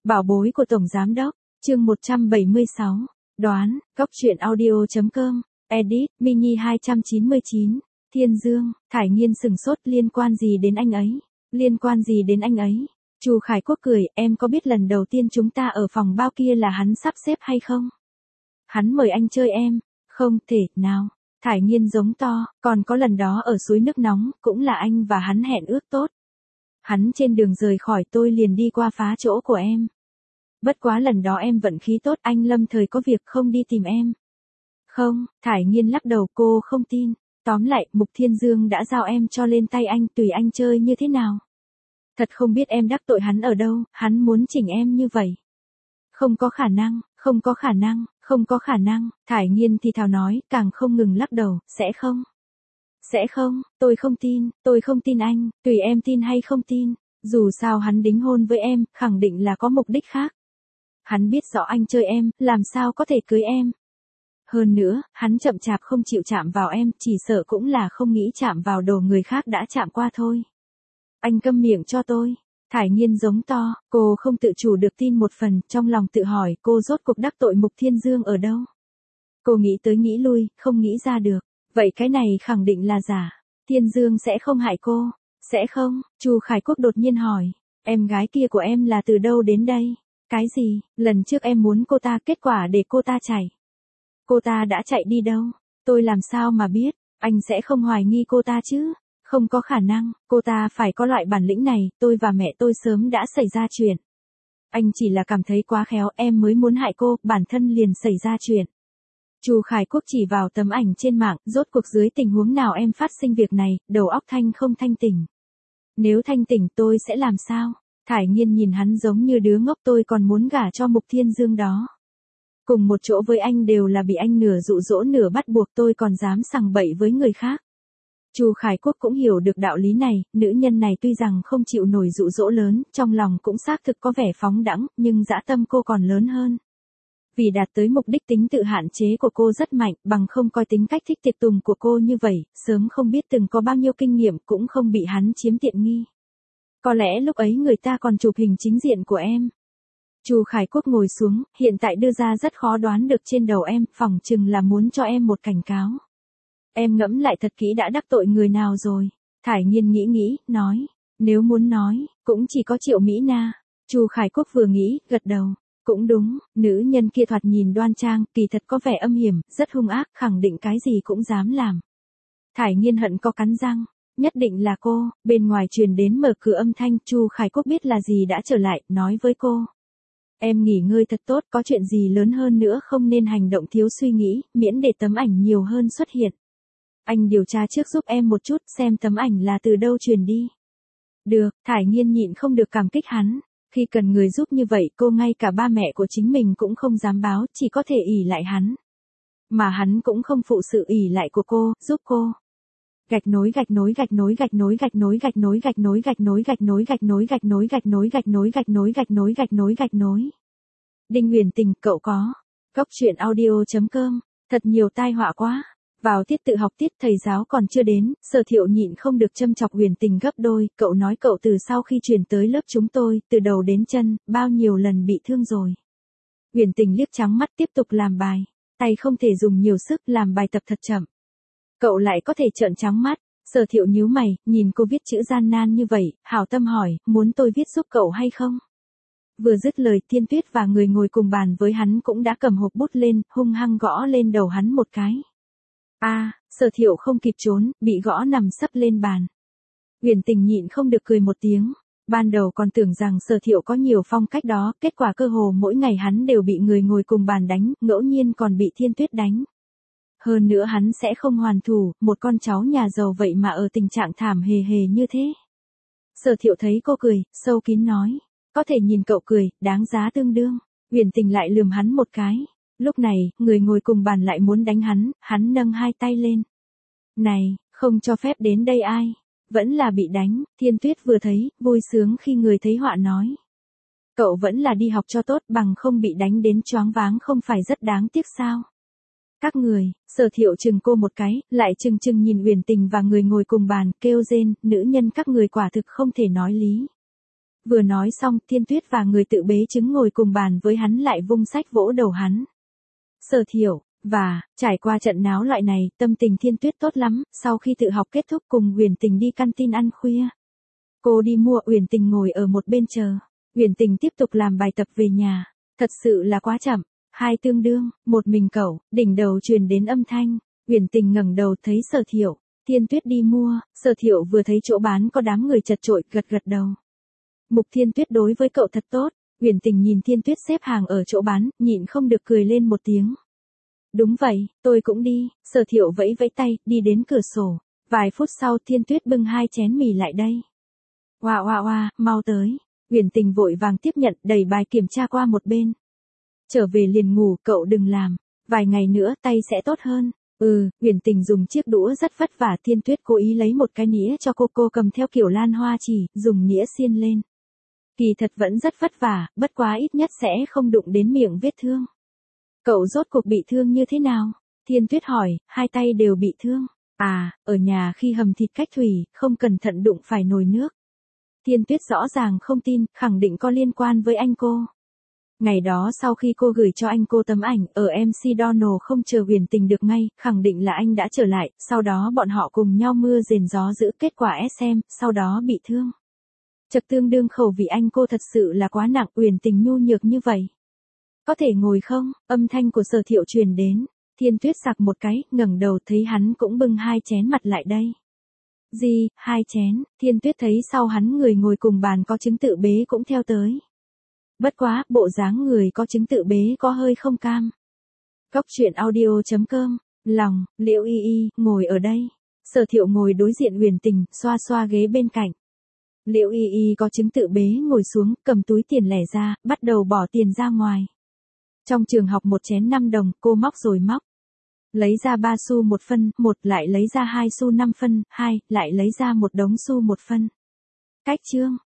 Bảo bối của Tổng Giám Đốc, chương 176, đoán, góc truyện audio.com, edit, mini 299, Thiên Dương, Thải Nghiên sừng sốt liên quan gì đến anh ấy, liên quan gì đến anh ấy. Chu Khải Quốc cười, em có biết lần đầu tiên chúng ta ở phòng bao kia là hắn sắp xếp hay không? Hắn mời anh chơi em, không thể nào. Thải Nghiên giống to, còn có lần đó ở suối nước nóng, cũng là anh và hắn hẹn ước tốt. Hắn trên đường rời khỏi tôi liền đi qua phá chỗ của em. Bất quá lần đó em vận khí tốt, anh lâm thời có việc không đi tìm em. Không, Thải Nghiên lắc đầu, cô không tin. Tóm lại, Mục Thiên Dương đã giao em cho lên tay anh, tùy anh chơi như thế nào. Thật không biết em đắc tội hắn ở đâu, hắn muốn chỉnh em như vậy. Không có khả năng, không có khả năng, không có khả năng, Thải Nghiên thì thào nói, càng không ngừng lắc đầu, sẽ không. Sẽ không, tôi không tin anh, tùy em tin hay không tin, dù sao hắn đính hôn với em, khẳng định là có mục đích khác. Hắn biết rõ anh chơi em, làm sao có thể cưới em. Hơn nữa, hắn chậm chạp không chịu chạm vào em, chỉ sợ cũng là không nghĩ chạm vào đồ người khác đã chạm qua thôi. Anh câm miệng cho tôi. Thải Nghiên giống to, cô không tự chủ được tin một phần, trong lòng tự hỏi cô rốt cuộc đắc tội Mục Thiên Dương ở đâu. Cô nghĩ tới nghĩ lui, không nghĩ ra được. Vậy cái này khẳng định là giả. Thiên Dương sẽ không hại cô. Sẽ không, Chu Khải Quốc đột nhiên hỏi. Em gái kia của em là từ đâu đến đây? Cái gì, lần trước em muốn cô ta, kết quả để cô ta chạy. Cô ta đã chạy đi đâu? Tôi làm sao mà biết, anh sẽ không hoài nghi cô ta chứ? Không có khả năng, cô ta phải có loại bản lĩnh này, tôi và mẹ tôi sớm đã xảy ra chuyện. Anh chỉ là cảm thấy quá khéo, em mới muốn hại cô, bản thân liền xảy ra chuyện. Chu Khải Quốc chỉ vào tấm ảnh trên mạng, rốt cuộc dưới tình huống nào em phát sinh việc này, đầu óc không thanh tỉnh. Nếu thanh tỉnh tôi sẽ làm sao? Thải Nghiên nhìn hắn giống như đứa ngốc, tôi còn muốn gả cho Mục Thiên Dương đó. Cùng một chỗ với anh đều là bị anh nửa dụ dỗ nửa bắt buộc, tôi còn dám sằng bậy với người khác. Chu Khải Quốc cũng hiểu được đạo lý này, nữ nhân này tuy rằng không chịu nổi dụ dỗ lớn, trong lòng cũng xác thực có vẻ phóng đãng, nhưng dã tâm cô còn lớn hơn. Vì đạt tới mục đích tính tự hạn chế của cô rất mạnh, bằng không coi tính cách thích tiệc tùng của cô như vậy, sớm không biết từng có bao nhiêu kinh nghiệm cũng không bị hắn chiếm tiện nghi. Có lẽ lúc ấy người ta còn chụp hình chính diện của em. Chu Khải Quốc ngồi xuống, hiện tại đưa ra rất khó đoán được trên đầu em, phỏng chừng là muốn cho em một cảnh cáo. Em ngẫm lại thật kỹ đã đắc tội người nào rồi. Thải Nghiên nghĩ, nói. Nếu muốn nói, cũng chỉ có Triệu Mỹ Na. Chu Khải Quốc vừa nghĩ, gật đầu. Cũng đúng, nữ nhân kia thoạt nhìn đoan trang, kỳ thật có vẻ âm hiểm, rất hung ác, khẳng định cái gì cũng dám làm. Thải Nghiên hận có cắn răng. Nhất định là cô, bên ngoài truyền đến mở cửa âm thanh, Chu Khải Quốc biết là gì đã trở lại, nói với cô. Em nghỉ ngơi thật tốt, có chuyện gì lớn hơn nữa không nên hành động thiếu suy nghĩ, miễn để tấm ảnh nhiều hơn xuất hiện. Anh điều tra trước giúp em một chút, xem tấm ảnh là từ đâu truyền đi. Được, Thải Nghiên nhịn không được cảm kích hắn. Khi cần người giúp như vậy, cô ngay cả ba mẹ của chính mình cũng không dám báo, chỉ có thể ỷ lại hắn. Mà hắn cũng không phụ sự ỷ lại của cô, giúp cô. Gạch nối. Đinh Huyền Tình, cậu có. Góc truyện audio.com, thật nhiều tai họa quá. Vào tiết tự học tiết thầy giáo còn chưa đến, Sở Thiệu nhịn không được châm chọc Huyền Tình gấp đôi, cậu nói cậu từ sau khi chuyển tới lớp chúng tôi, từ đầu đến chân, bao nhiêu lần bị thương rồi. Huyền Tình liếc trắng mắt tiếp tục làm bài, tay không thể dùng nhiều sức, làm bài tập thật chậm. Cậu lại có thể trợn trắng mắt. Sở Thiệu nhíu mày, nhìn cô viết chữ gian nan như vậy, hảo tâm hỏi, muốn tôi viết giúp cậu hay không? Vừa dứt lời, Thiên Tuyết và người ngồi cùng bàn với hắn cũng đã cầm hộp bút lên, hung hăng gõ lên đầu hắn một cái. Sở Thiệu không kịp trốn, bị gõ nằm sấp lên bàn. Huyền Tình nhịn không được cười một tiếng. Ban đầu còn tưởng rằng Sở Thiệu có nhiều phong cách đó, kết quả cơ hồ mỗi ngày hắn đều bị người ngồi cùng bàn đánh, ngẫu nhiên còn bị Thiên Tuyết đánh. Hơn nữa hắn sẽ không hoàn thủ, một con cháu nhà giàu vậy mà ở tình trạng thảm hề hề như thế. Sở Thiệu thấy cô cười, sâu kín nói. Có thể nhìn cậu cười, đáng giá tương đương. Huyền Tình lại lườm hắn một cái. Lúc này, người ngồi cùng bàn lại muốn đánh hắn nâng hai tay lên. Này, không cho phép đến đây ai. Vẫn là bị đánh, Thiên Tuyết vừa thấy, vui sướng khi người thấy họa nói. Cậu vẫn là đi học cho tốt, bằng không bị đánh đến choáng váng không phải rất đáng tiếc sao. Các người, Sở Thiệu chừng cô một cái, lại chừng nhìn Huyền Tình và người ngồi cùng bàn, kêu rên, nữ nhân các người quả thực không thể nói lý. Vừa nói xong, Thiên Tuyết và người tự bế trứng ngồi cùng bàn với hắn lại vung sách vỗ đầu hắn. Sở Thiệu, và, trải qua trận náo loại này, tâm tình Thiên Tuyết tốt lắm, sau khi tự học kết thúc cùng Uyển Tình đi canteen ăn khuya. Cô đi mua, Uyển Tình ngồi ở một bên chờ. Uyển Tình tiếp tục làm bài tập về nhà. Thật sự là quá chậm. Hai tương đương, một mình cậu, đỉnh đầu truyền đến âm thanh. Uyển Tình ngẩng đầu thấy Sở Thiệu. Thiên Tuyết đi mua, Sở Thiệu vừa thấy chỗ bán có đám người chật chội, gật gật đầu. Mục Thiên Tuyết đối với cậu thật tốt. Uyển Tình nhìn Thiên Tuyết xếp hàng ở chỗ bán, nhịn không được cười lên một tiếng. Đúng vậy, tôi cũng đi. Sở Thiệu vẫy vẫy tay, đi đến cửa sổ. Vài phút sau Thiên Tuyết bưng 2 chén mì lại đây. Oa oa oa, mau tới. Uyển Tình vội vàng tiếp nhận, đẩy bài kiểm tra qua một bên. Trở về liền ngủ, cậu đừng làm. Vài ngày nữa tay sẽ tốt hơn. Uyển Tình dùng chiếc đũa rất vất vả. Thiên Tuyết cố ý lấy một cái nĩa cho cô cầm theo kiểu Lan Hoa chỉ, dùng nĩa xiên lên. Kỳ thật vẫn rất vất vả, bất quá ít nhất sẽ không đụng đến miệng vết thương. Cậu rốt cuộc bị thương như thế nào? Thiên Tuyết hỏi, 2 tay đều bị thương. À, ở nhà khi hầm thịt cách thủy, không cẩn thận đụng phải nồi nước. Thiên Tuyết rõ ràng không tin, khẳng định có liên quan với anh cô. Ngày đó sau khi cô gửi cho anh cô tấm ảnh, ở MC Donald không chờ Uyển Tình được ngay, khẳng định là anh đã trở lại, sau đó bọn họ cùng nhau mưa rền gió dữ, kết quả SM, sau đó bị thương. Chật tương đương khẩu vị anh cô thật sự là quá nặng. Uyển Tình nhu nhược như vậy. Có thể ngồi không? Âm thanh của Sở Thiệu truyền đến. Thiên Tuyết sặc một cái, ngẩng đầu thấy hắn cũng bưng 2 chén mặt lại đây. Gì, 2 chén? Thiên Tuyết thấy sau hắn người ngồi cùng bàn có chứng tự bế cũng theo tới. Bất quá, bộ dáng người có chứng tự bế có hơi không cam. Cóc truyện audio.com, lòng, Liễu Y Y, ngồi ở đây. Sở Thiệu ngồi đối diện Uyển Tình, xoa xoa ghế bên cạnh. Liễu Y Y có chứng tự bế ngồi xuống, cầm túi tiền lẻ ra, bắt đầu bỏ tiền ra ngoài. Trong trường học 1 chén 5 đồng, cô móc rồi móc. Lấy ra 3 xu 1 phân, 1 lại lấy ra 2 xu 5 phân, 2, lại lấy ra một đống xu 1 phân. Cách chương.